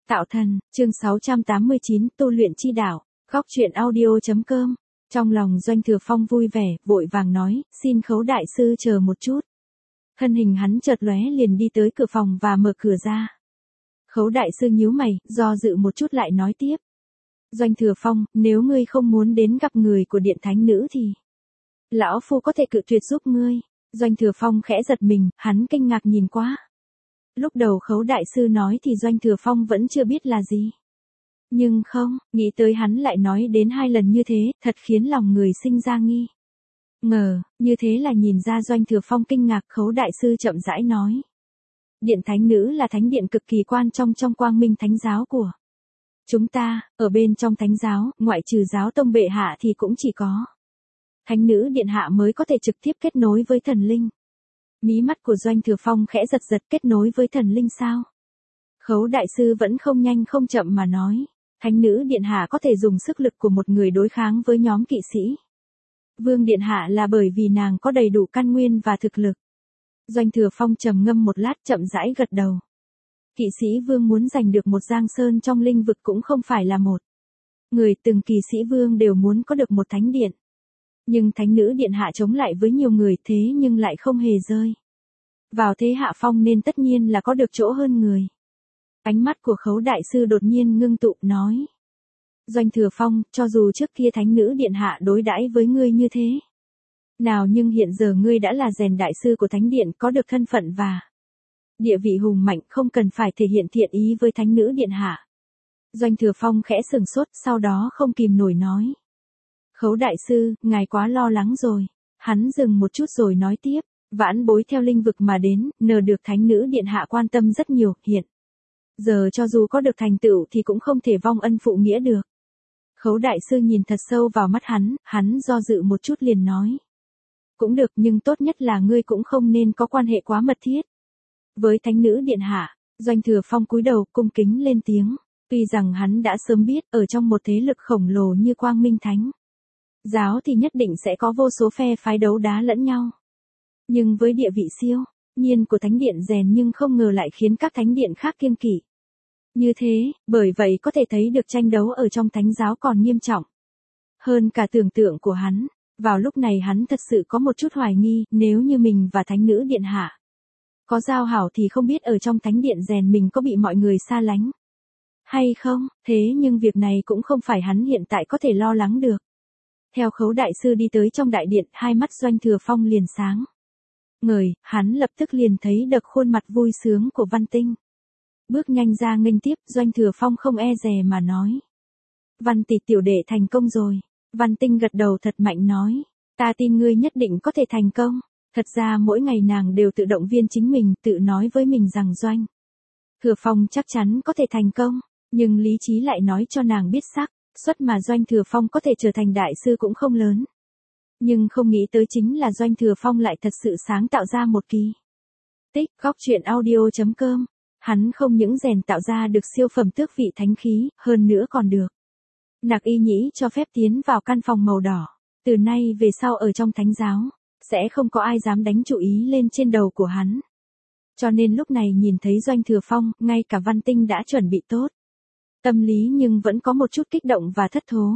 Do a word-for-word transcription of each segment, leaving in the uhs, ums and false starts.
Tạo thần, chương sáu trăm tám mươi chín, tu luyện chi đạo, góc truyện audio.com. Trong lòng Doanh Thừa Phong vui vẻ, vội vàng nói, xin Khấu đại sư chờ một chút. Thân hình hắn chợt lóe liền đi tới cửa phòng và mở cửa ra. Khấu đại sư nhíu mày, do dự một chút lại nói tiếp. Doanh Thừa Phong, nếu ngươi không muốn đến gặp người của điện thánh nữ thì lão phu có thể cự tuyệt giúp ngươi. Doanh Thừa Phong khẽ giật mình, hắn kinh ngạc nhìn qua. Lúc đầu Khấu đại sư nói thì Doanh Thừa Phong vẫn chưa biết là gì. Nhưng không, nghĩ tới hắn lại nói đến hai lần như thế, thật khiến lòng người sinh ra nghi ngờ, như thế là nhìn ra Doanh Thừa Phong kinh ngạc. Khấu đại sư chậm rãi nói. Điện thánh nữ là thánh điện cực kỳ quan trọng trong quang minh thánh giáo của chúng ta, ở bên trong thánh giáo, ngoại trừ giáo tông bệ hạ thì cũng chỉ có thánh nữ điện hạ mới có thể trực tiếp kết nối với thần linh. Mí mắt của Doanh Thừa Phong khẽ giật giật, kết nối với thần linh sao? Khấu đại sư vẫn không nhanh không chậm mà nói. Thánh nữ điện hạ có thể dùng sức lực của một người đối kháng với nhóm kỵ sĩ Vương điện hạ là bởi vì nàng có đầy đủ căn nguyên và thực lực. Doanh Thừa Phong trầm ngâm một lát chậm rãi gật đầu. Kỵ sĩ Vương muốn giành được một giang sơn trong linh vực cũng không phải là một người, từng kỵ sĩ Vương đều muốn có được một thánh điện. Nhưng thánh nữ điện hạ chống lại với nhiều người, thế nhưng lại không hề rơi vào thế hạ phong nên tất nhiên là có được chỗ hơn người. Ánh mắt của Khấu đại sư đột nhiên ngưng tụ, nói. Doanh Thừa Phong, cho dù trước kia thánh nữ điện hạ đối đãi với ngươi như thế nào, nhưng hiện giờ ngươi đã là rèn đại sư của thánh điện, có được thân phận và địa vị hùng mạnh, không cần phải thể hiện thiện ý với thánh nữ điện hạ. Doanh Thừa Phong khẽ sừng sốt, sau đó không kìm nổi nói. Khấu đại sư, ngài quá lo lắng rồi. Hắn dừng một chút rồi nói tiếp. Vãn bối theo linh vực mà đến, nhờ được thánh nữ điện hạ quan tâm rất nhiều, hiện giờ cho dù có được thành tựu thì cũng không thể vong ân phụ nghĩa được. Khấu đại sư nhìn thật sâu vào mắt hắn, hắn do dự một chút liền nói. Cũng được, nhưng tốt nhất là ngươi cũng không nên có quan hệ quá mật thiết với thánh nữ điện hạ. Doanh Thừa Phong cúi đầu cung kính lên tiếng. Tuy rằng hắn đã sớm biết, ở trong một thế lực khổng lồ như Quang Minh Thánh giáo thì nhất định sẽ có vô số phe phái đấu đá lẫn nhau. Nhưng với địa vị siêu nhiên của thánh điện rèn nhưng không ngờ lại khiến các thánh điện khác kiêng kỵ như thế, bởi vậy có thể thấy được tranh đấu ở trong thánh giáo còn nghiêm trọng hơn cả tưởng tượng của hắn. Vào lúc này hắn thật sự có một chút hoài nghi, nếu như mình và thánh nữ điện hạ có giao hảo thì không biết ở trong thánh điện rèn mình có bị mọi người xa lánh hay không. Thế nhưng việc này cũng không phải hắn hiện tại có thể lo lắng được. Theo Khấu đại sư đi tới trong đại điện, hai mắt Doanh Thừa Phong liền sáng ngời, hắn lập tức liền thấy được khuôn mặt vui sướng của Văn Tinh. Bước nhanh ra nghênh tiếp, Doanh Thừa Phong không e dè mà nói. Văn tỷ tiểu đệ thành công rồi. Văn Tinh gật đầu thật mạnh nói. Ta tin ngươi nhất định có thể thành công. Thật ra mỗi ngày nàng đều tự động viên chính mình, tự nói với mình rằng Doanh Thừa Phong chắc chắn có thể thành công. Nhưng lý trí lại nói cho nàng biết xác suất mà Doanh Thừa Phong có thể trở thành đại sư cũng không lớn. Nhưng không nghĩ tới chính là Doanh Thừa Phong lại thật sự sáng tạo ra một kỳ tích. Góc truyện audio.com. Hắn không những rèn tạo ra được siêu phẩm tước vị thánh khí, hơn nữa còn được Nặc Y Nhĩ cho phép tiến vào căn phòng màu đỏ. Từ nay về sau ở trong thánh giáo, sẽ không có ai dám đánh chú ý lên trên đầu của hắn. Cho nên lúc này nhìn thấy Doanh Thừa Phong, ngay cả Văn Tinh đã chuẩn bị tốt tâm lý nhưng vẫn có một chút kích động và thất thố.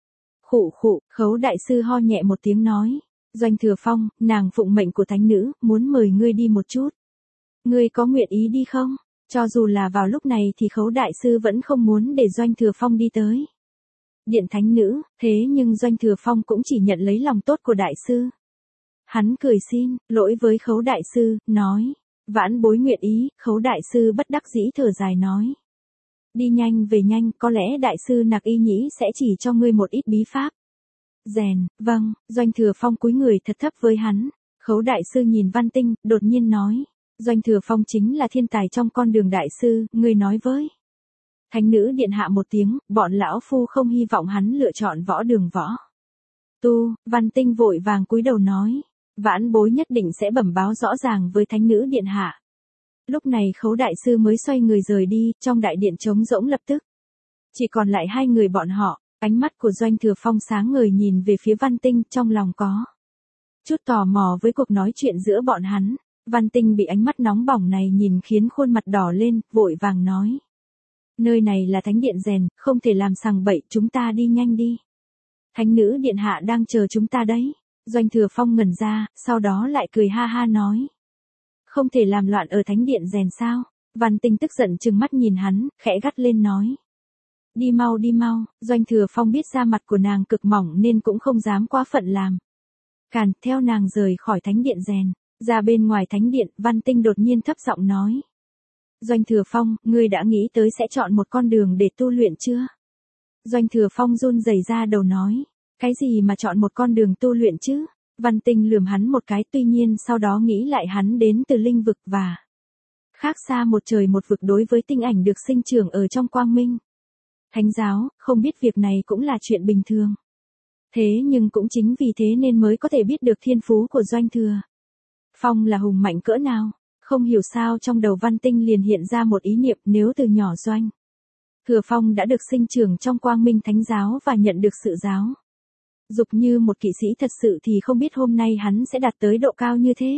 Khụ khụ, Khấu đại sư ho nhẹ một tiếng nói. Doanh Thừa Phong, nàng phụng mệnh của thánh nữ, muốn mời ngươi đi một chút. Ngươi có nguyện ý đi không? Cho dù là vào lúc này thì Khấu đại sư vẫn không muốn để Doanh Thừa Phong đi tới điện thánh nữ, thế nhưng Doanh Thừa Phong cũng chỉ nhận lấy lòng tốt của đại sư. Hắn cười xin lỗi với Khấu đại sư, nói. Vãn bối nguyện ý. Khấu đại sư bất đắc dĩ thở dài nói. Đi nhanh về nhanh, có lẽ đại sư Nặc Y Nhĩ sẽ chỉ cho ngươi một ít bí pháp rèn. Vâng. Doanh Thừa Phong cúi người thật thấp với hắn. Khấu đại sư nhìn Văn Tinh, đột nhiên nói. Doanh Thừa Phong chính là thiên tài trong con đường đại sư, ngươi nói với thánh nữ điện hạ một tiếng, bọn lão phu không hy vọng hắn lựa chọn võ đường võ tu. Văn Tinh vội vàng cúi đầu nói. Vãn bối nhất định sẽ bẩm báo rõ ràng với thánh nữ điện hạ. Lúc này Khấu đại sư mới xoay người rời đi, trong đại điện trống rỗng lập tức chỉ còn lại hai người bọn họ. Ánh mắt của Doanh Thừa Phong sáng ngời nhìn về phía Văn Tinh, trong lòng có chút tò mò với cuộc nói chuyện giữa bọn hắn. Văn Tinh bị ánh mắt nóng bỏng này nhìn khiến khuôn mặt đỏ lên, vội vàng nói. Nơi này là thánh điện rèn, không thể làm sằng bậy, chúng ta đi nhanh đi. Thánh nữ điện hạ đang chờ chúng ta đấy. Doanh Thừa Phong ngẩn ra, sau đó lại cười ha ha nói. Không thể làm loạn ở thánh điện rèn sao? Văn Tinh tức giận trừng mắt nhìn hắn, khẽ gắt lên nói. Đi mau đi mau, Doanh Thừa Phong biết da mặt của nàng cực mỏng nên cũng không dám quá phận làm. Càn, theo nàng rời khỏi thánh điện rèn, ra bên ngoài thánh điện, Văn Tinh đột nhiên thấp giọng nói. Doanh Thừa Phong, ngươi đã nghĩ tới sẽ chọn một con đường để tu luyện chưa? Doanh Thừa Phong run rẩy ra đầu nói. Cái gì mà chọn một con đường tu luyện chứ? Văn Tinh lườm hắn một cái, tuy nhiên sau đó nghĩ lại hắn đến từ linh vực và khác xa một trời một vực đối với tinh ảnh được sinh trưởng ở trong quang minh. Thánh giáo, không biết việc này cũng là chuyện bình thường. Thế nhưng cũng chính vì thế nên mới có thể biết được thiên phú của Doanh Thừa Phong là hùng mạnh cỡ nào. Không hiểu sao trong đầu Văn Tinh liền hiện ra một ý niệm, nếu từ nhỏ Doanh Thừa Phong đã được sinh trưởng trong quang minh thánh giáo và nhận được sự giáo dục như một kỵ sĩ thật sự thì không biết hôm nay hắn sẽ đạt tới độ cao như thế.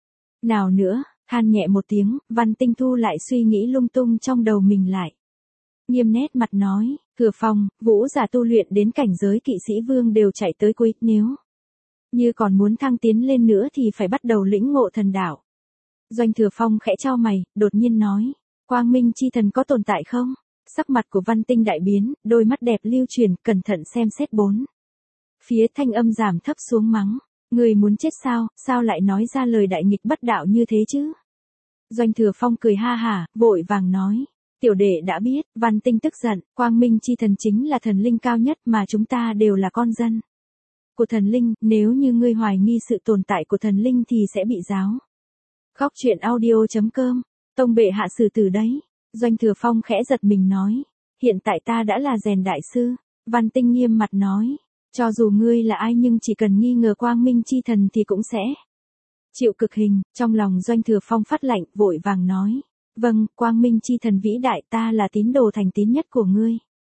Nào nữa, than nhẹ một tiếng, Văn Tinh thu lại suy nghĩ lung tung trong đầu mình lại. Nghiêm nét mặt nói, Thừa Phong, vũ giả tu luyện đến cảnh giới kỵ sĩ vương đều chạy tới cuối, nếu như còn muốn thăng tiến lên nữa thì phải bắt đầu lĩnh ngộ thần đạo. Doanh Thừa Phong khẽ chau mày, đột nhiên nói, quang minh chi thần có tồn tại không? Sắc mặt của Văn Tinh đại biến, đôi mắt đẹp lưu chuyển, cẩn thận xem xét bốn phía, thanh âm giảm thấp xuống mắng. Người muốn chết sao, sao lại nói ra lời đại nghịch bất đạo như thế chứ? Doanh Thừa Phong cười ha hả, vội vàng nói. Tiểu đệ đã biết. Văn Tinh tức giận, quang minh chi thần chính là thần linh cao nhất mà chúng ta đều là con dân của thần linh, nếu như ngươi hoài nghi sự tồn tại của thần linh thì sẽ bị giáo. Góc truyện audio chấm com, tông bệ hạ xử tử đấy. Doanh Thừa Phong khẽ giật mình nói. Hiện tại ta đã là rèn đại sư. Văn Tinh nghiêm mặt nói. Cho dù ngươi là ai nhưng chỉ cần nghi ngờ quang minh chi thần thì cũng sẽ chịu cực hình. Trong lòng Doanh Thừa Phong phát lạnh, vội vàng nói. Vâng, quang minh chi thần vĩ đại, ta là tín đồ thành tín nhất của ngươi.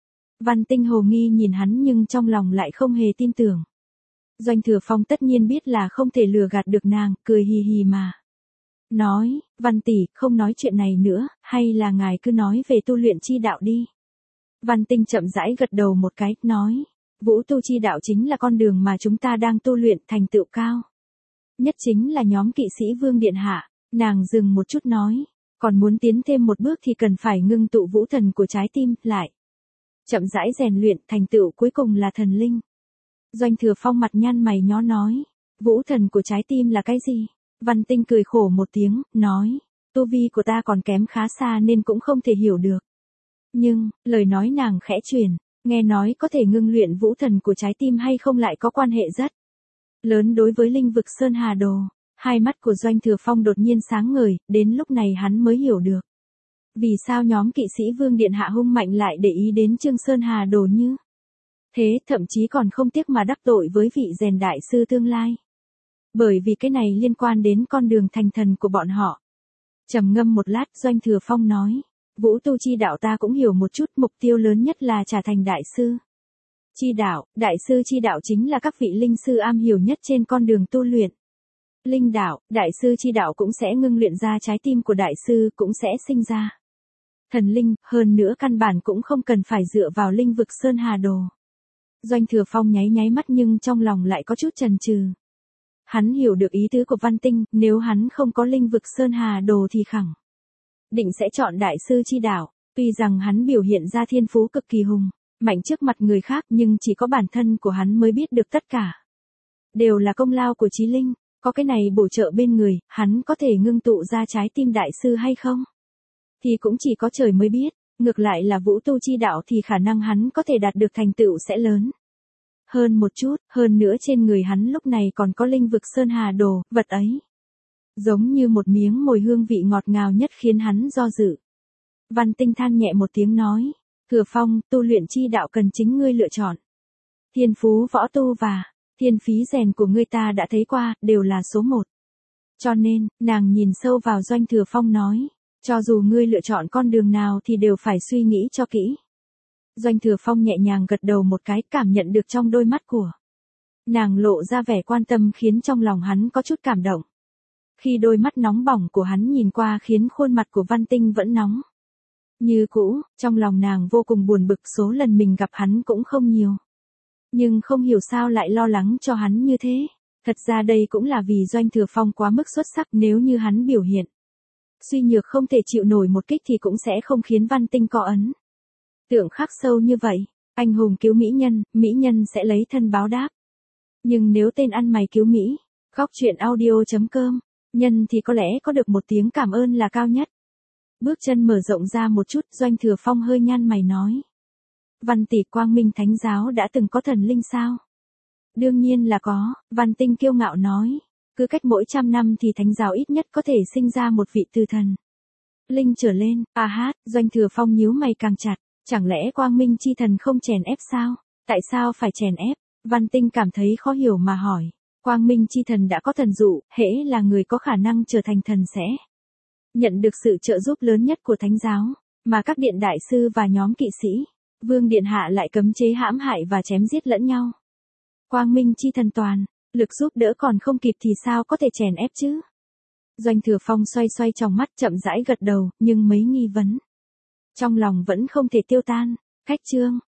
Văn Tinh hồ nghi nhìn hắn nhưng trong lòng lại không hề tin tưởng. Doanh Thừa Phong tất nhiên biết là không thể lừa gạt được nàng, cười hì hì mà nói, Văn tỷ, không nói chuyện này nữa, hay là ngài cứ nói về tu luyện chi đạo đi. Văn Tinh chậm rãi gật đầu một cái, nói. Vũ tu chi đạo chính là con đường mà chúng ta đang tu luyện, thành tựu cao nhất chính là nhóm kỵ sĩ vương điện hạ. Nàng dừng một chút nói, còn muốn tiến thêm một bước thì cần phải ngưng tụ vũ thần của trái tim lại, chậm rãi rèn luyện, thành tựu cuối cùng là thần linh. Doanh Thừa Phong mặt nhăn mày nhó nói, vũ thần của trái tim là cái gì? Văn Tinh cười khổ một tiếng, nói, tu vi của ta còn kém khá xa nên cũng không thể hiểu được. Nhưng, lời nói nàng khẽ truyền, nghe nói có thể ngưng luyện vũ thần của trái tim hay không lại có quan hệ rất lớn đối với linh vực Sơn Hà Đồ. Hai mắt của Doanh Thừa Phong đột nhiên sáng ngời, đến lúc này hắn mới hiểu được. Vì sao nhóm kỵ sĩ vương điện hạ hung mạnh lại để ý đến Trương Sơn Hà Đồ như thế, thậm chí còn không tiếc mà đắc tội với vị rèn đại sư tương lai. Bởi vì cái này liên quan đến con đường thành thần của bọn họ. Trầm ngâm một lát, Doanh Thừa Phong nói. Vũ tu chi đạo ta cũng hiểu một chút, mục tiêu lớn nhất là trở thành đại sư chi đạo. Đại sư chi đạo chính là các vị linh sư am hiểu nhất trên con đường tu luyện linh đạo. Đại sư chi đạo cũng sẽ ngưng luyện ra trái tim của đại sư, cũng sẽ sinh ra thần linh, hơn nữa căn bản cũng không cần phải dựa vào linh vực Sơn Hà Đồ. Doanh Thừa Phong nháy nháy mắt nhưng trong lòng lại có chút chần chừ. Hắn hiểu được ý tứ của Văn Tinh, nếu hắn không có linh vực Sơn Hà Đồ thì khẳng định sẽ chọn đại sư chi đạo. Tuy rằng hắn biểu hiện ra thiên phú cực kỳ hùng mạnh trước mặt người khác, nhưng chỉ có bản thân của hắn mới biết được tất cả đều là công lao của chí linh. Có cái này bổ trợ bên người, hắn có thể ngưng tụ ra trái tim đại sư hay không? Thì cũng chỉ có trời mới biết. Ngược lại là vũ tu chi đạo thì khả năng hắn có thể đạt được thành tựu sẽ lớn hơn một chút. Hơn nữa trên người hắn lúc này còn có linh vực Sơn Hà Đồ, vật ấy giống như một miếng mồi hương vị ngọt ngào nhất khiến hắn do dự. Văn Tinh than nhẹ một tiếng nói, Thừa Phong, tu luyện chi đạo cần chính ngươi lựa chọn. Thiên phú võ tu và thiên phí rèn của ngươi ta đã thấy qua, đều là số một. Cho nên, nàng nhìn sâu vào Doanh Thừa Phong nói, cho dù ngươi lựa chọn con đường nào thì đều phải suy nghĩ cho kỹ. Doanh Thừa Phong nhẹ nhàng gật đầu một cái, cảm nhận được trong đôi mắt của nàng lộ ra vẻ quan tâm khiến trong lòng hắn có chút cảm động. Khi đôi mắt nóng bỏng của hắn nhìn qua khiến khuôn mặt của Văn Tinh vẫn nóng Như cũ, trong lòng nàng vô cùng buồn bực, số lần mình gặp hắn cũng không nhiều. Nhưng không hiểu sao lại lo lắng cho hắn như thế. Thật ra đây cũng là vì Doanh Thừa Phong quá mức xuất sắc, nếu như hắn biểu hiện suy nhược không thể chịu nổi một kích thì cũng sẽ không khiến Văn Tinh có ấn tượng khắc sâu như vậy. Anh hùng cứu mỹ nhân, mỹ nhân sẽ lấy thân báo đáp. Nhưng nếu tên ăn mày cứu Mỹ, góc truyện audio.com, nhân thì có lẽ có được một tiếng cảm ơn là cao nhất. Bước chân mở rộng ra một chút, Doanh Thừa Phong hơi nhăn mày nói. Văn tỷ, Quang Minh Thánh Giáo đã từng có thần linh sao? Đương nhiên là có, Văn Tinh kiêu ngạo nói. Cứ cách mỗi trăm năm thì Thánh Giáo ít nhất có thể sinh ra một vị từ thần linh trở lên. À hát, Doanh Thừa Phong nhíu mày càng chặt. Chẳng lẽ Quang Minh chi thần không chèn ép sao? Tại sao phải chèn ép? Văn Tinh cảm thấy khó hiểu mà hỏi. Quang Minh chi thần đã có thần dụ, hễ là người có khả năng trở thành thần sẽ nhận được sự trợ giúp lớn nhất của Thánh Giáo, mà các điện đại sư và nhóm kỵ sĩ, Vương Điện Hạ lại cấm chế hãm hại và chém giết lẫn nhau. Quang Minh chi thần toàn lực giúp đỡ còn không kịp thì sao có thể chèn ép chứ? Doanh Thừa Phong xoay xoay trong mắt, chậm rãi gật đầu, nhưng mấy nghi vấn trong lòng vẫn không thể tiêu tan. Khách chương